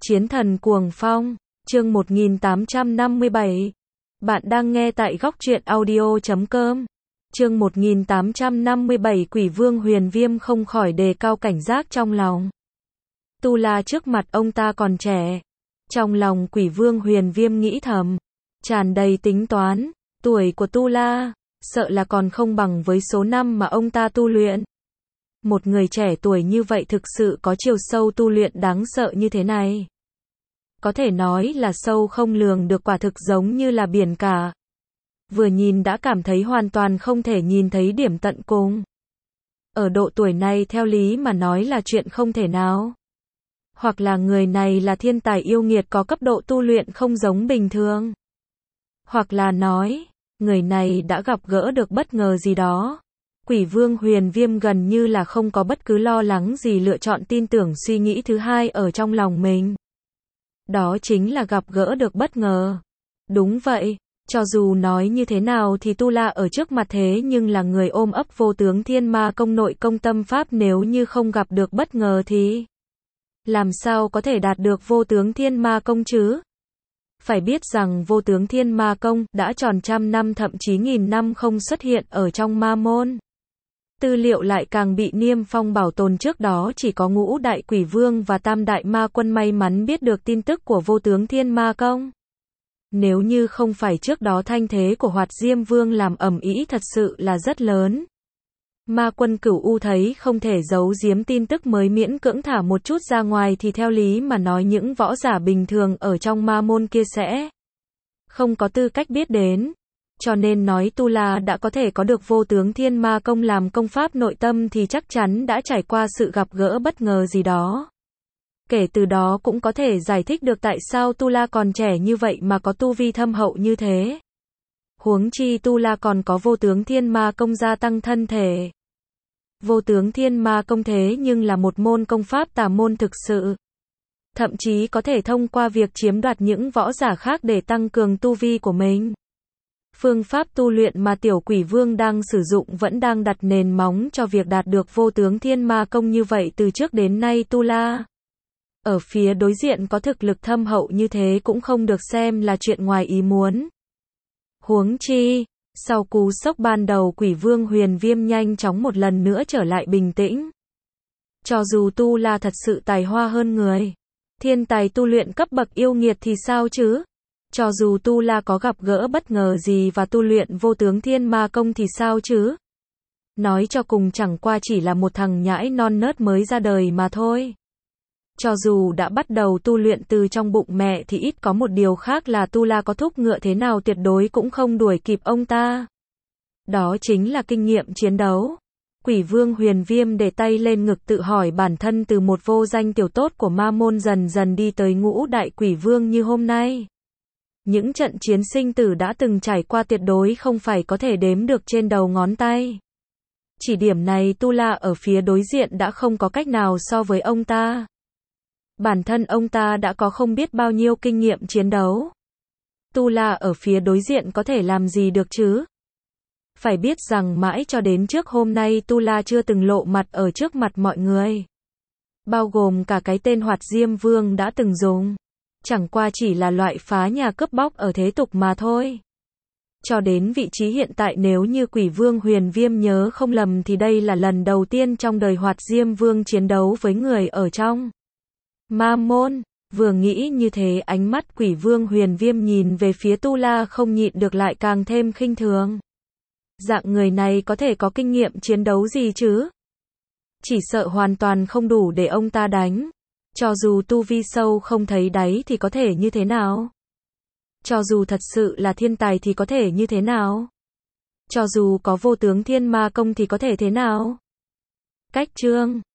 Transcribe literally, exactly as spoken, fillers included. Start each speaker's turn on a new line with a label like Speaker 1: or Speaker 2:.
Speaker 1: Chiến thần cuồng phong, chương một nghìn tám trăm năm mươi bảy. Bạn đang nghe tại góc truyện audio chấm com. Chương một nghìn tám trăm năm mươi bảy. Quỷ vương Huyền Viêm không khỏi đề cao cảnh giác trong lòng. Tu La trước mặt ông ta còn trẻ. Trong lòng Quỷ vương Huyền Viêm nghĩ thầm, tràn đầy tính toán, tuổi của Tu La, sợ là còn không bằng với số năm mà ông ta tu luyện. Một người trẻ tuổi như vậy thực sự có chiều sâu tu luyện đáng sợ như thế này. Có thể nói là sâu không lường được, quả thực giống như là biển cả. Vừa nhìn đã cảm thấy hoàn toàn không thể nhìn thấy điểm tận cùng. Ở độ tuổi này theo lý mà nói là chuyện không thể nào. Hoặc là người này là thiên tài yêu nghiệt có cấp độ tu luyện không giống bình thường. Hoặc là nói, người này đã gặp gỡ được bất ngờ gì đó. Quỷ vương Huyền Viêm gần như là không có bất cứ lo lắng gì, lựa chọn tin tưởng suy nghĩ thứ hai ở trong lòng mình. Đó chính là gặp gỡ được bất ngờ. Đúng vậy, cho dù nói như thế nào thì Tu La ở trước mặt thế nhưng là người ôm ấp vô tướng thiên ma công nội công tâm pháp, nếu như không gặp được bất ngờ thì làm sao có thể đạt được vô tướng thiên ma công chứ? Phải biết rằng vô tướng thiên ma công đã tròn trăm năm thậm chí nghìn năm không xuất hiện ở trong ma môn. Tư liệu lại càng bị niêm phong bảo tồn, trước đó chỉ có ngũ đại quỷ vương và tam đại ma quân may mắn biết được tin tức của vô tướng thiên ma công. Nếu như không phải trước đó thanh thế của Hoạt Diêm Vương làm ầm ĩ thật sự là rất lớn. Ma quân Cửu U thấy không thể giấu giếm tin tức mới miễn cưỡng thả một chút ra ngoài, thì theo lý mà nói những võ giả bình thường ở trong ma môn kia sẽ không có tư cách biết đến. Cho nên nói Tu La đã có thể có được vô tướng thiên ma công làm công pháp nội tâm thì chắc chắn đã trải qua sự gặp gỡ bất ngờ gì đó. Kể từ đó cũng có thể giải thích được tại sao Tu La còn trẻ như vậy mà có tu vi thâm hậu như thế. Huống chi Tu La còn có vô tướng thiên ma công gia tăng thân thể. Vô tướng thiên ma công thế nhưng là một môn công pháp tà môn thực sự. Thậm chí có thể thông qua việc chiếm đoạt những võ giả khác để tăng cường tu vi của mình. Phương pháp tu luyện mà tiểu quỷ vương đang sử dụng vẫn đang đặt nền móng cho việc đạt được vô tướng thiên ma công như vậy từ trước đến nay. Tu La ở phía đối diện có thực lực thâm hậu như thế cũng không được xem là chuyện ngoài ý muốn. Huống chi, sau cú sốc ban đầu, Quỷ vương Huyền Viêm nhanh chóng một lần nữa trở lại bình tĩnh. Cho dù Tu La thật sự tài hoa hơn người, thiên tài tu luyện cấp bậc yêu nghiệt thì sao chứ? Cho dù Tu La có gặp gỡ bất ngờ gì và tu luyện vô tướng thiên ma công thì sao chứ? Nói cho cùng chẳng qua chỉ là một thằng nhãi non nớt mới ra đời mà thôi. Cho dù đã bắt đầu tu luyện từ trong bụng mẹ thì ít có một điều khác là Tu La có thúc ngựa thế nào tuyệt đối cũng không đuổi kịp ông ta. Đó chính là kinh nghiệm chiến đấu. Quỷ vương Huyền Viêm để tay lên ngực tự hỏi bản thân, từ một vô danh tiểu tốt của ma môn dần dần đi tới ngũ đại quỷ vương như hôm nay. Những trận chiến sinh tử đã từng trải qua tuyệt đối không phải có thể đếm được trên đầu ngón tay. Chỉ điểm này Tu La ở phía đối diện đã không có cách nào so với ông ta. Bản thân ông ta đã có không biết bao nhiêu kinh nghiệm chiến đấu. Tu La ở phía đối diện có thể làm gì được chứ? Phải biết rằng mãi cho đến trước hôm nay Tu La chưa từng lộ mặt ở trước mặt mọi người. Bao gồm cả cái tên Hoạt Diêm Vương đã từng dùng. Chẳng qua chỉ là loại phá nhà cướp bóc ở thế tục mà thôi. Cho đến vị trí hiện tại, nếu như Quỷ vương Huyền Viêm nhớ không lầm thì đây là lần đầu tiên trong đời Hoạt Diêm Vương chiến đấu với người ở trong ma môn. Vừa nghĩ như thế, ánh mắt Quỷ vương Huyền Viêm nhìn về phía Tu La không nhịn được lại càng thêm khinh thường. Dạng người này có thể có kinh nghiệm chiến đấu gì chứ? Chỉ sợ hoàn toàn không đủ để ông ta đánh. Cho dù tu vi sâu không thấy đáy thì có thể như thế nào? Cho dù thật sự là thiên tài thì có thể như thế nào? Cho dù có vô tướng thiên ma công thì có thể thế nào? Cách chương